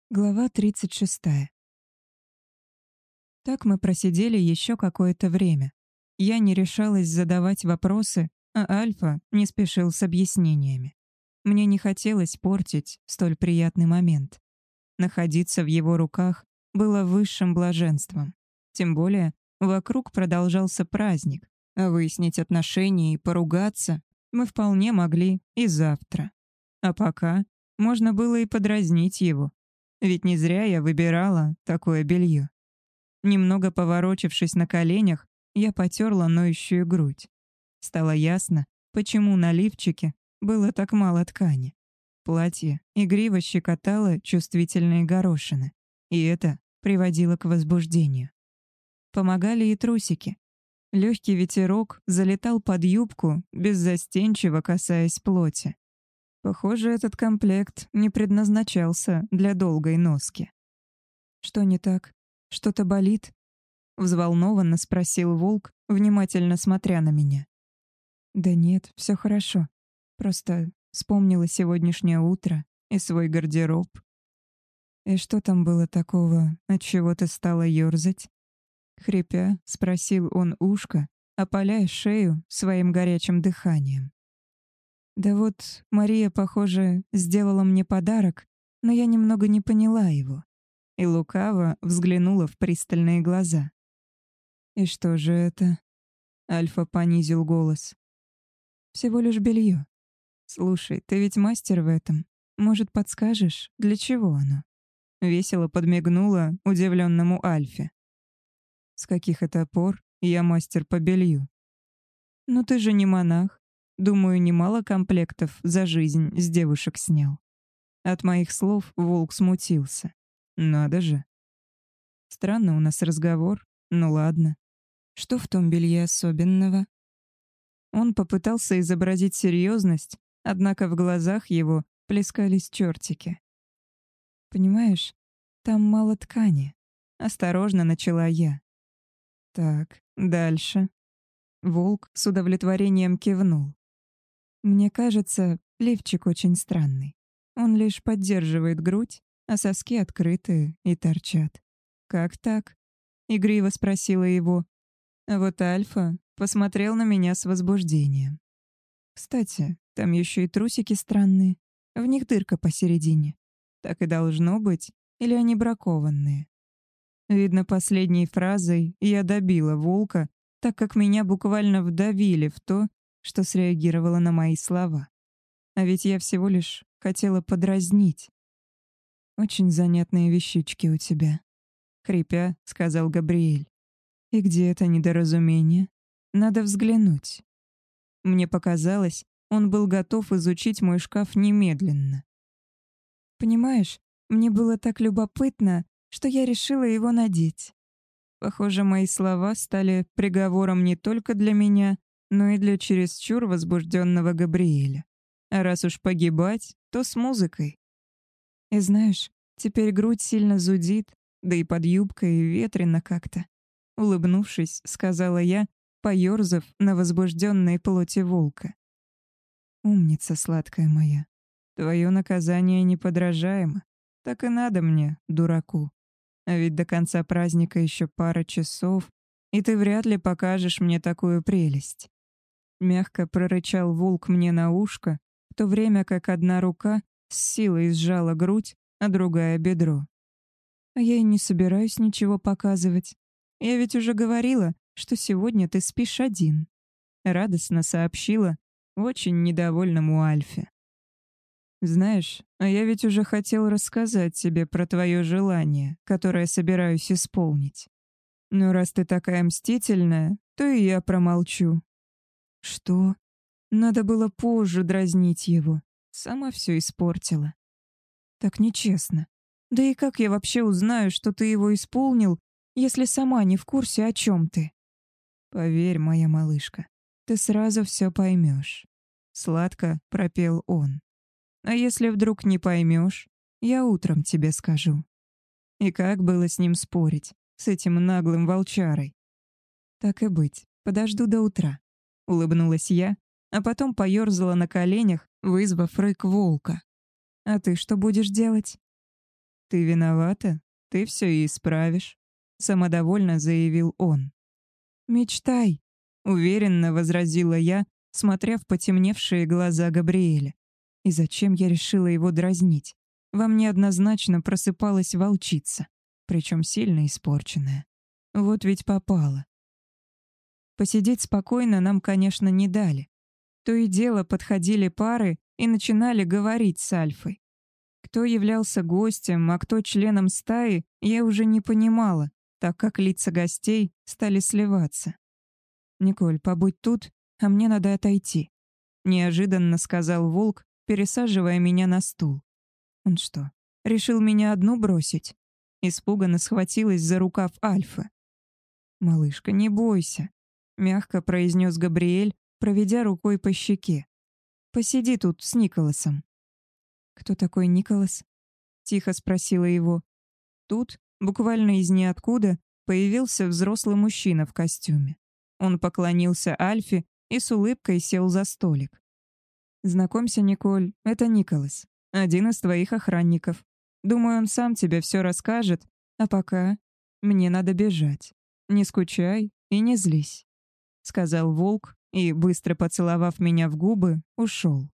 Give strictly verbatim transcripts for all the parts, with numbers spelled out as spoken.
Глава тридцать шестая. Так мы просидели еще какое-то время. Я не решалась задавать вопросы, а Альфа не спешил с объяснениями. Мне не хотелось портить столь приятный момент. Находиться в его руках было высшим блаженством. Тем более, вокруг продолжался праздник, а выяснить отношения и поругаться мы вполне могли и завтра. А пока можно было и подразнить его. Ведь не зря я выбирала такое белье. Немного поворочившись на коленях, я потерла ноющую грудь. Стало ясно, почему на лифчике было так мало ткани. Платье игриво щекотало чувствительные горошины, и это приводило к возбуждению. Помогали и трусики. Легкий ветерок залетал под юбку, беззастенчиво касаясь плоти. Похоже, этот комплект не предназначался для долгой носки. «Что не так? Что-то болит?» — взволнованно спросил Волк, внимательно смотря на меня. «Да нет, все хорошо. Просто вспомнила сегодняшнее утро и свой гардероб». «И что там было такого, от чего ты стала ёрзать?» Хрипя, спросил он ушко, опаляя шею своим горячим дыханием. Да вот, Мария, похоже, сделала мне подарок, но я немного не поняла его. И лукаво взглянула в пристальные глаза. «И что же это?» Альфа понизил голос. «Всего лишь белье. Слушай, ты ведь мастер в этом. Может, подскажешь, для чего оно?» Весело подмигнула удивленному Альфе. «С каких это пор я мастер по белью?» «Ну ты же не монах. Думаю, немало комплектов за жизнь с девушек снял». От моих слов Волк смутился. Надо же. Странно у нас разговор, ну ладно. Что в том белье особенного? Он попытался изобразить серьезность, однако в глазах его плескались чертики. «Понимаешь, там мало ткани», — осторожно начала я. «Так, дальше». Волк с удовлетворением кивнул. «Мне кажется, лифчик очень странный. Он лишь поддерживает грудь, а соски открыты и торчат». «Как так?» — игриво спросила его. А вот Альфа посмотрел на меня с возбуждением. «Кстати, там еще и трусики странные. В них дырка посередине. Так и должно быть, или они бракованные?» Видно, последней фразой я добила Волка, так как меня буквально вдавили в то, что среагировало на мои слова. А ведь я всего лишь хотела подразнить. «Очень занятные вещички у тебя», — хрипя, сказал Габриэль. «И где это недоразумение? Надо взглянуть». Мне показалось, он был готов изучить мой шкаф немедленно. «Понимаешь, мне было так любопытно, что я решила его надеть». Похоже, мои слова стали приговором не только для меня, но и для чересчур возбужденного Габриэля. А раз уж погибать, то с музыкой. И знаешь, теперь грудь сильно зудит, да и под юбкой ветрено как-то. Улыбнувшись, сказала я, поёрзав на возбужденной плоти Волка. «Умница, сладкая моя. Твое наказание неподражаемо. Так и надо мне, дураку. А ведь до конца праздника еще пара часов, и ты вряд ли покажешь мне такую прелесть». Мягко прорычал Волк мне на ушко, в то время как одна рука с силой сжала грудь, а другая — бедро. «А я и не собираюсь ничего показывать. Я ведь уже говорила, что сегодня ты спишь один», — радостно сообщила очень недовольному Альфе. «Знаешь, а я ведь уже хотел рассказать тебе про твое желание, которое собираюсь исполнить. Но раз ты такая мстительная, то и я промолчу». «Что? Надо было позже дразнить его. Сама все испортила». «Так нечестно. Да и как я вообще узнаю, что ты его исполнил, если сама не в курсе, о чем ты?» «Поверь, моя малышка, ты сразу все поймешь», — сладко пропел он. «А если вдруг не поймешь, я утром тебе скажу». И как было с ним спорить, с этим наглым волчарой? «Так и быть, подожду до утра», — улыбнулась я, а потом поёрзала на коленях, вызвав рык волка. «А ты что будешь делать?» «Ты виновата? Ты все и исправишь», — самодовольно заявил он. «Мечтай», — уверенно возразила я, смотря в потемневшие глаза Габриэля. И зачем я решила его дразнить? Во мне однозначно просыпалась волчица, причем сильно испорченная. Вот ведь попала. Посидеть спокойно нам, конечно, не дали. То и дело подходили пары и начинали говорить с Альфой. Кто являлся гостем, а кто членом стаи, я уже не понимала, так как лица гостей стали сливаться. «Николь, побудь тут, а мне надо отойти», — неожиданно сказал волк, пересаживая меня на стул. Он что, решил меня одну бросить? Испуганно схватилась за рукав Альфы. «Малышка, не бойся», — мягко произнес Габриэль, проведя рукой по щеке. «Посиди тут с Николасом». «Кто такой Николас?» — тихо спросила его. Тут, буквально из ниоткуда, появился взрослый мужчина в костюме. Он поклонился Альфе и с улыбкой сел за столик. «Знакомься, Николь, это Николас, один из твоих охранников. Думаю, он сам тебе все расскажет, а пока мне надо бежать. Не скучай и не злись», — сказал волк и, быстро поцеловав меня в губы, ушел.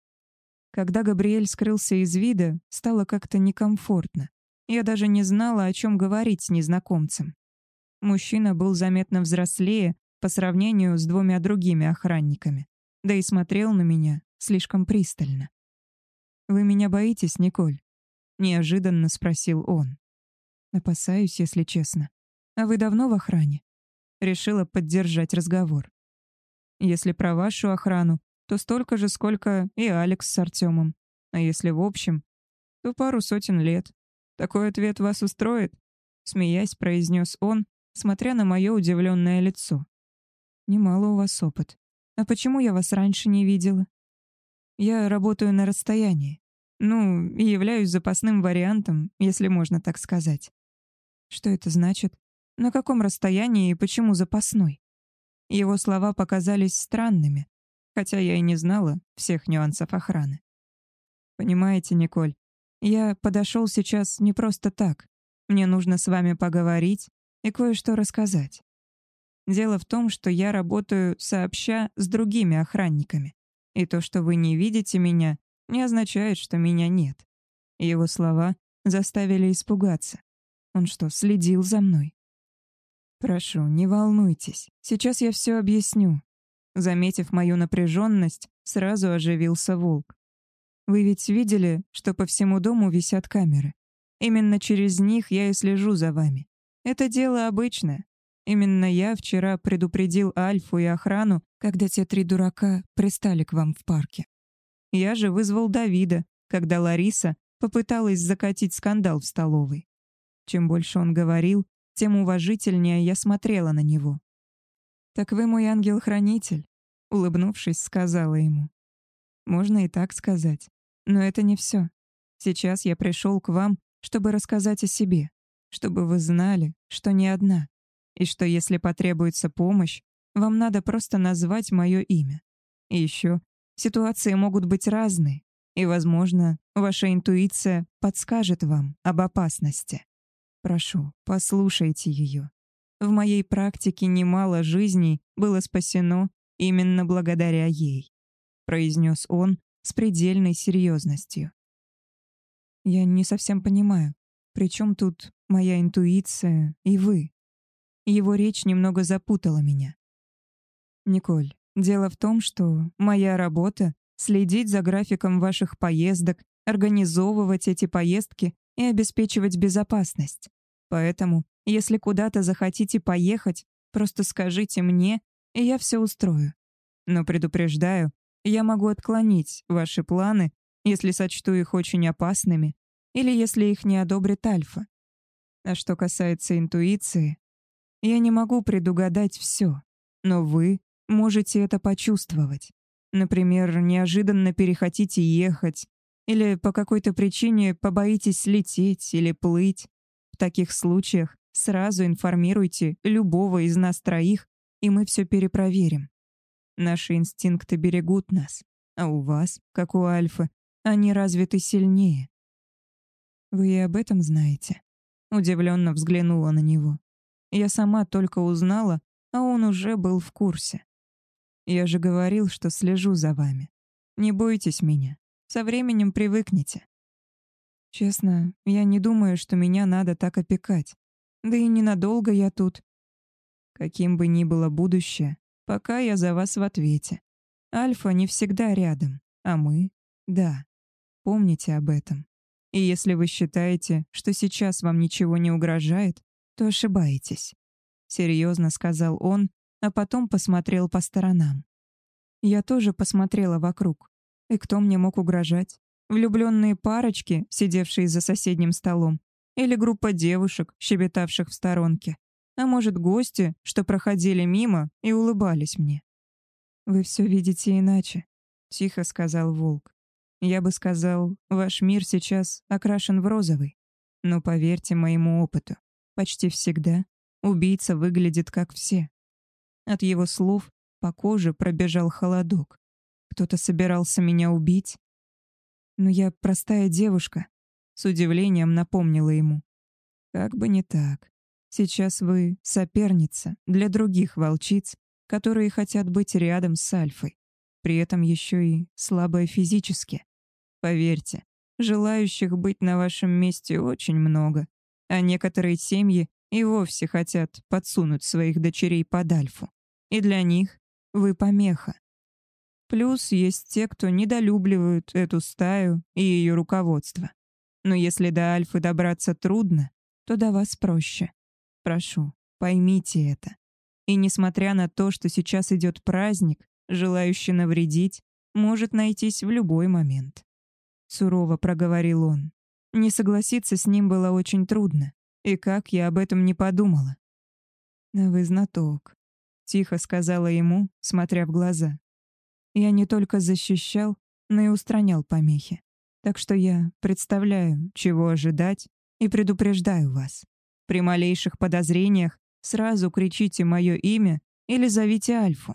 Когда Габриэль скрылся из вида, стало как-то некомфортно. Я даже не знала, о чем говорить с незнакомцем. Мужчина был заметно взрослее по сравнению с двумя другими охранниками, да и смотрел на меня слишком пристально. «Вы меня боитесь, Николь?» — неожиданно спросил он. «Опасаюсь, если честно. А вы давно в охране?» Решила поддержать разговор. «Если про вашу охрану, то столько же, сколько и Алекс с Артемом. А если в общем, то пару сотен лет. Такой ответ вас устроит?» Смеясь, произнес он, смотря на мое удивленное лицо. «Немало у вас опыт. А почему я вас раньше не видела?» «Я работаю на расстоянии. Ну, и являюсь запасным вариантом, если можно так сказать». «Что это значит? На каком расстоянии и почему запасной?» Его слова показались странными, хотя я и не знала всех нюансов охраны. «Понимаете, Николь, я подошел сейчас не просто так. Мне нужно с вами поговорить и кое-что рассказать. Дело в том, что я работаю сообща с другими охранниками, и то, что вы не видите меня, не означает, что меня нет». Его слова заставили испугаться. Он что, следил за мной? «Прошу, не волнуйтесь, сейчас я все объясню». Заметив мою напряженность, сразу оживился волк. «Вы ведь видели, что по всему дому висят камеры? Именно через них я и слежу за вами. Это дело обычное. Именно я вчера предупредил Альфу и охрану, когда те три дурака пристали к вам в парке. Я же вызвал Давида, когда Лариса попыталась закатить скандал в столовой. Чем больше он говорил, тем уважительнее я смотрела на него. «Так вы мой ангел-хранитель», — улыбнувшись, сказала ему. «Можно и так сказать. Но это не все. Сейчас я пришел к вам, чтобы рассказать о себе, чтобы вы знали, что не одна, и что если потребуется помощь, вам надо просто назвать мое имя. И еще, ситуации могут быть разные, и, возможно, ваша интуиция подскажет вам об опасности. Прошу, послушайте ее. В моей практике немало жизней было спасено именно благодаря ей», — произнес он с предельной серьезностью. «Я не совсем понимаю, при чем тут моя интуиция и вы?» Его речь немного запутала меня. «Николь, дело в том, что моя работа — следить за графиком ваших поездок, организовывать эти поездки и обеспечивать безопасность. Поэтому, если куда-то захотите поехать, просто скажите мне, и я все устрою. Но предупреждаю, я могу отклонить ваши планы, если сочту их очень опасными или если их не одобрит Альфа. А что касается интуиции, я не могу предугадать все, но вы можете это почувствовать. Например, неожиданно перехотите ехать или по какой-то причине побоитесь лететь или плыть. В таких случаях сразу информируйте любого из нас троих, и мы все перепроверим. Наши инстинкты берегут нас, а у вас, как у Альфы, они развиты сильнее. Вы и об этом знаете?» Удивленно взглянула на него. Я сама только узнала, а он уже был в курсе. «Я же говорил, что слежу за вами. Не бойтесь меня. Со временем привыкнете». «Честно, я не думаю, что меня надо так опекать. Да и ненадолго я тут. Каким бы ни было будущее, пока я за вас в ответе. Альфа не всегда рядом, а мы — да. Помните об этом. И если вы считаете, что сейчас вам ничего не угрожает, то ошибаетесь», — серьезно сказал он, а потом посмотрел по сторонам. Я тоже посмотрела вокруг. И кто мне мог угрожать? Влюбленные парочки, сидевшие за соседним столом, или группа девушек, щебетавших в сторонке, а может, гости, что проходили мимо и улыбались мне. «Вы все видите иначе», — тихо сказал Волк. «Я бы сказал, ваш мир сейчас окрашен в розовый. Но поверьте моему опыту, почти всегда убийца выглядит как все». От его слов по коже пробежал холодок. Кто-то собирался меня убить? Но я простая девушка, с удивлением напомнила ему. Как бы не так. Сейчас вы соперница для других волчиц, которые хотят быть рядом с Альфой, при этом еще и слабая физически. Поверьте, желающих быть на вашем месте очень много, а некоторые семьи и вовсе хотят подсунуть своих дочерей под Альфу. И для них вы помеха. Плюс есть те, кто недолюбливают эту стаю и ее руководство. Но если до Альфы добраться трудно, то до вас проще. Прошу, поймите это. И несмотря на то, что сейчас идет праздник, желающий навредить может найтись в любой момент. Сурово проговорил он. Не согласиться с ним было очень трудно. И как я об этом не подумала. «А вы знаток», — тихо сказала ему, смотря в глаза. «Я не только защищал, но и устранял помехи. Так что я представляю, чего ожидать, и предупреждаю вас. При малейших подозрениях сразу кричите мое имя или зовите Альфу».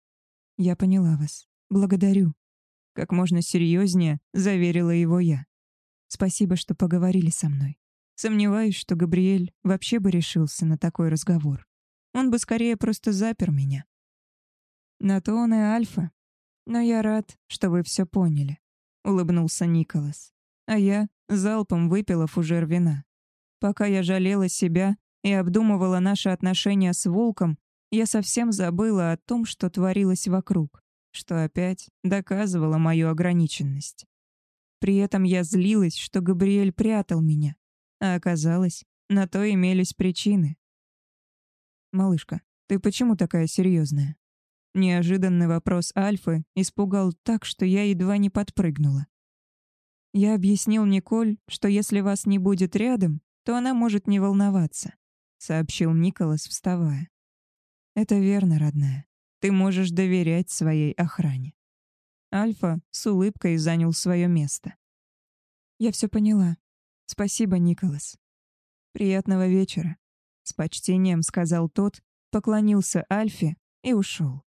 «Я поняла вас. Благодарю», — как можно серьезнее заверила его я. «Спасибо, что поговорили со мной. Сомневаюсь, что Габриэль вообще бы решился на такой разговор. Он бы скорее просто запер меня». «На то он и Альфа. Но я рад, что вы все поняли», — улыбнулся Николас. А я залпом выпила фужер вина. Пока я жалела себя и обдумывала наши отношения с Волком, я совсем забыла о том, что творилось вокруг, что опять доказывало мою ограниченность. При этом я злилась, что Габриэль прятал меня, а оказалось, на то имелись причины. «Малышка, ты почему такая серьезная?» Неожиданный вопрос Альфы испугал так, что я едва не подпрыгнула. «Я объяснил Николь, что если вас не будет рядом, то она может не волноваться», — сообщил Николас, вставая. «Это верно, родная. Ты можешь доверять своей охране». Альфа с улыбкой занял свое место. «Я все поняла. Спасибо, Николас. Приятного вечера», — с почтением сказал тот, поклонился Альфе и ушел.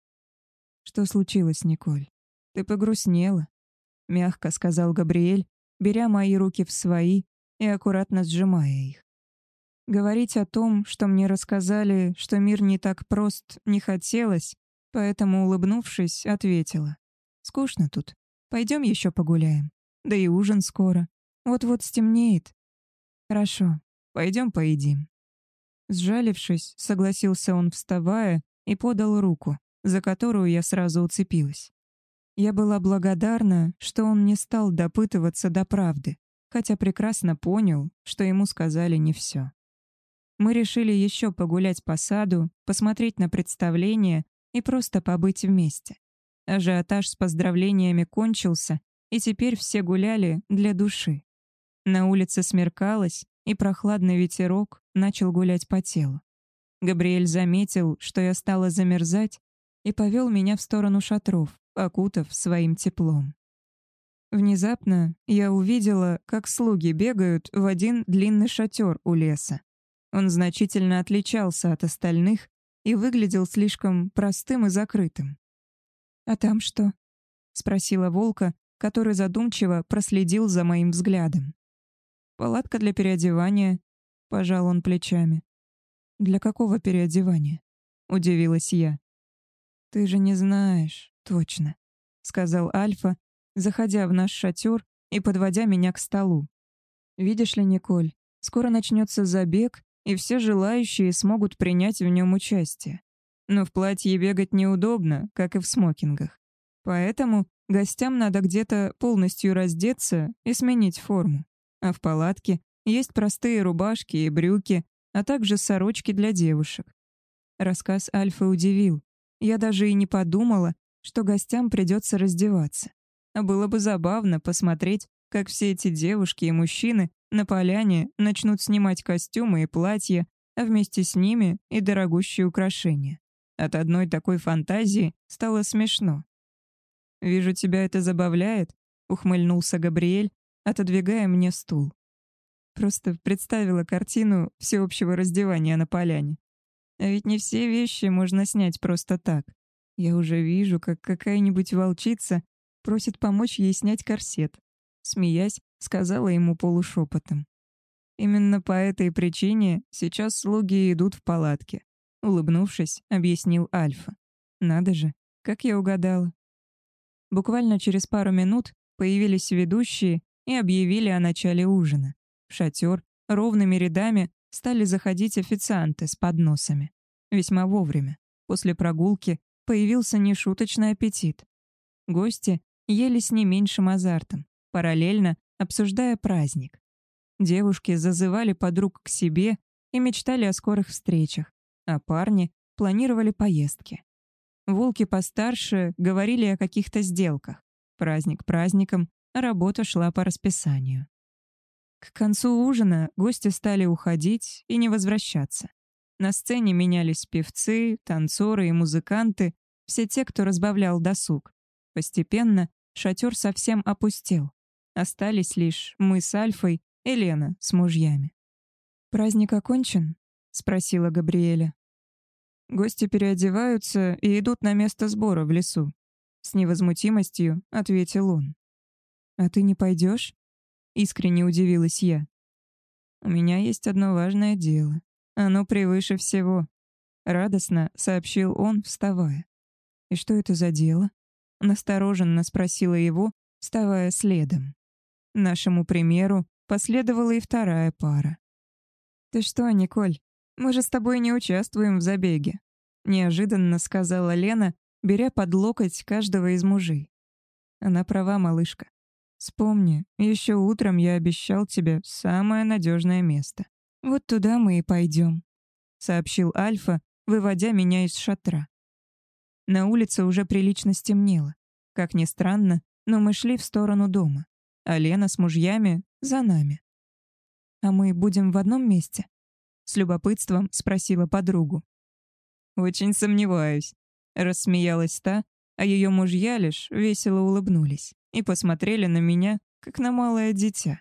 «Что случилось, Николь? Ты погрустнела», — мягко сказал Габриэль, беря мои руки в свои и аккуратно сжимая их. Говорить о том, что мне рассказали, что мир не так прост, не хотелось, поэтому, улыбнувшись, ответила. «Скучно тут. Пойдем еще погуляем. Да и ужин скоро. Вот-вот стемнеет». «Хорошо, пойдем поедим». Сжалившись, согласился он, вставая, и подал руку, за которую я сразу уцепилась. Я была благодарна, что он не стал допытываться до правды, хотя прекрасно понял, что ему сказали не все. Мы решили еще погулять по саду, посмотреть на представление и просто побыть вместе. Ажиотаж с поздравлениями кончился, и теперь все гуляли для души. На улице смеркалось, и прохладный ветерок начал гулять по телу. Габриэль заметил, что я стала замерзать, и повел меня в сторону шатров, окутав своим теплом. Внезапно я увидела, как слуги бегают в один длинный шатер у леса. Он значительно отличался от остальных и выглядел слишком простым и закрытым. «А там что?» — спросила Волка, который задумчиво проследил за моим взглядом. Палатка для переодевания. Пожал он плечами. Для какого переодевания? Удивилась я. Ты же не знаешь, точно, сказал Альфа, заходя в наш шатер и подводя меня к столу. Видишь ли, Николь, скоро начнется забег, и все желающие смогут принять в нем участие. Но в платье бегать неудобно, как и в смокингах. Поэтому гостям надо где-то полностью раздеться и сменить форму. А в палатке есть простые рубашки и брюки, а также сорочки для девушек. Рассказ Альфы удивил. Я даже и не подумала, что гостям придется раздеваться. А было бы забавно посмотреть, как все эти девушки и мужчины на поляне начнут снимать костюмы и платья, а вместе с ними и дорогущие украшения. От одной такой фантазии стало смешно. «Вижу, тебя это забавляет», — ухмыльнулся Габриэль, отодвигая мне стул. Просто представила картину всеобщего раздевания на поляне. А ведь не все вещи можно снять просто так. Я уже вижу, как какая-нибудь волчица просит помочь ей снять корсет. Смеясь, сказала ему полушепотом. Именно по этой причине сейчас слуги идут в палатке. Улыбнувшись, объяснил Альфа. Надо же, как я угадала. Буквально через пару минут появились ведущие и объявили о начале ужина. В шатер ровными рядами стали заходить официанты с подносами. Весьма вовремя. После прогулки появился нешуточный аппетит. Гости ели с не меньшим азартом, параллельно обсуждая праздник. Девушки зазывали подруг к себе и мечтали о скорых встречах, а парни планировали поездки. Волки постарше говорили о каких-то сделках. Праздник праздником, а работа шла по расписанию. К концу ужина гости стали уходить и не возвращаться. На сцене менялись певцы, танцоры и музыканты, все те, кто разбавлял досуг. Постепенно шатер совсем опустел. Остались лишь мы с Альфой и Лена с мужьями. «Праздник окончен?» — спросила Габриэля. Гости переодеваются и идут на место сбора в лесу. С невозмутимостью ответил он. «А ты не пойдешь?» — искренне удивилась я. «У меня есть одно важное дело. Оно превыше всего», — радостно сообщил он, вставая. «И что это за дело?» — настороженно спросила его, вставая следом. Нашему примеру последовала и вторая пара. «Ты что, Николь, мы же с тобой не участвуем в забеге», — неожиданно сказала Лена, беря под локоть каждого из мужей. Она права, малышка. Вспомни, еще утром я обещал тебе самое надежное место. Вот туда мы и пойдем, сообщил Альфа, выводя меня из шатра. На улице уже прилично стемнело. Как ни странно, но мы шли в сторону дома, а Лена с мужьями за нами. «А мы будем в одном месте?» — с любопытством спросила подругу. «Очень сомневаюсь», — рассмеялась та, а ее мужья лишь весело улыбнулись и посмотрели на меня, как на малое дитя.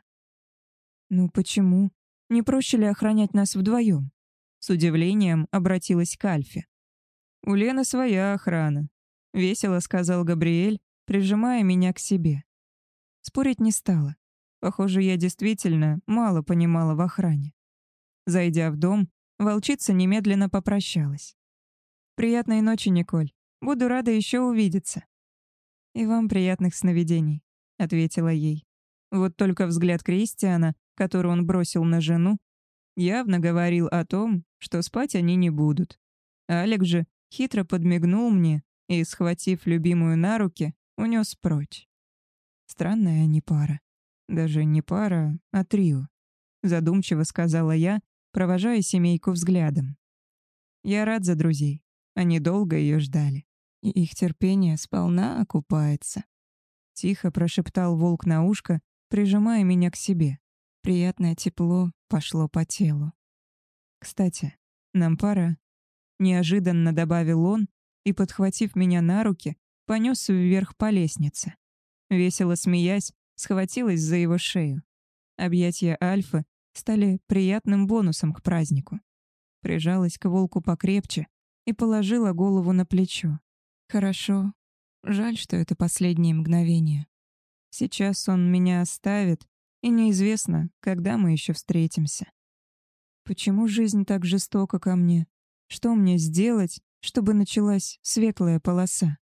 «Ну почему? Не проще ли охранять нас вдвоем?» С удивлением обратилась к Альфе. «У Лены своя охрана», — весело сказал Габриэль, прижимая меня к себе. Спорить не стала. Похоже, я действительно мало понимала в охране. Зайдя в дом, волчица немедленно попрощалась. «Приятной ночи, Николь. Буду рада еще увидеться». «И вам приятных сновидений», — ответила ей. Вот только взгляд Кристиана, который он бросил на жену, явно говорил о том, что спать они не будут. Алек же хитро подмигнул мне и, схватив любимую на руки, унес прочь. Странная они пара. Даже не пара, а трио. Задумчиво сказала я, провожая семейку взглядом. Я рад за друзей. Они долго ее ждали. И их терпение сполна окупается. Тихо прошептал волк на ушко, прижимая меня к себе. Приятное тепло пошло по телу. «Кстати, нам пора», — неожиданно добавил он и, подхватив меня на руки, понес вверх по лестнице. Весело смеясь, схватилась за его шею. Объятия Альфы стали приятным бонусом к празднику. Прижалась к волку покрепче и положила голову на плечо. Хорошо. Жаль, что это последние мгновения. Сейчас он меня оставит, И неизвестно, когда мы еще встретимся. Почему жизнь так жестока ко мне? Что мне сделать, чтобы началась светлая полоса?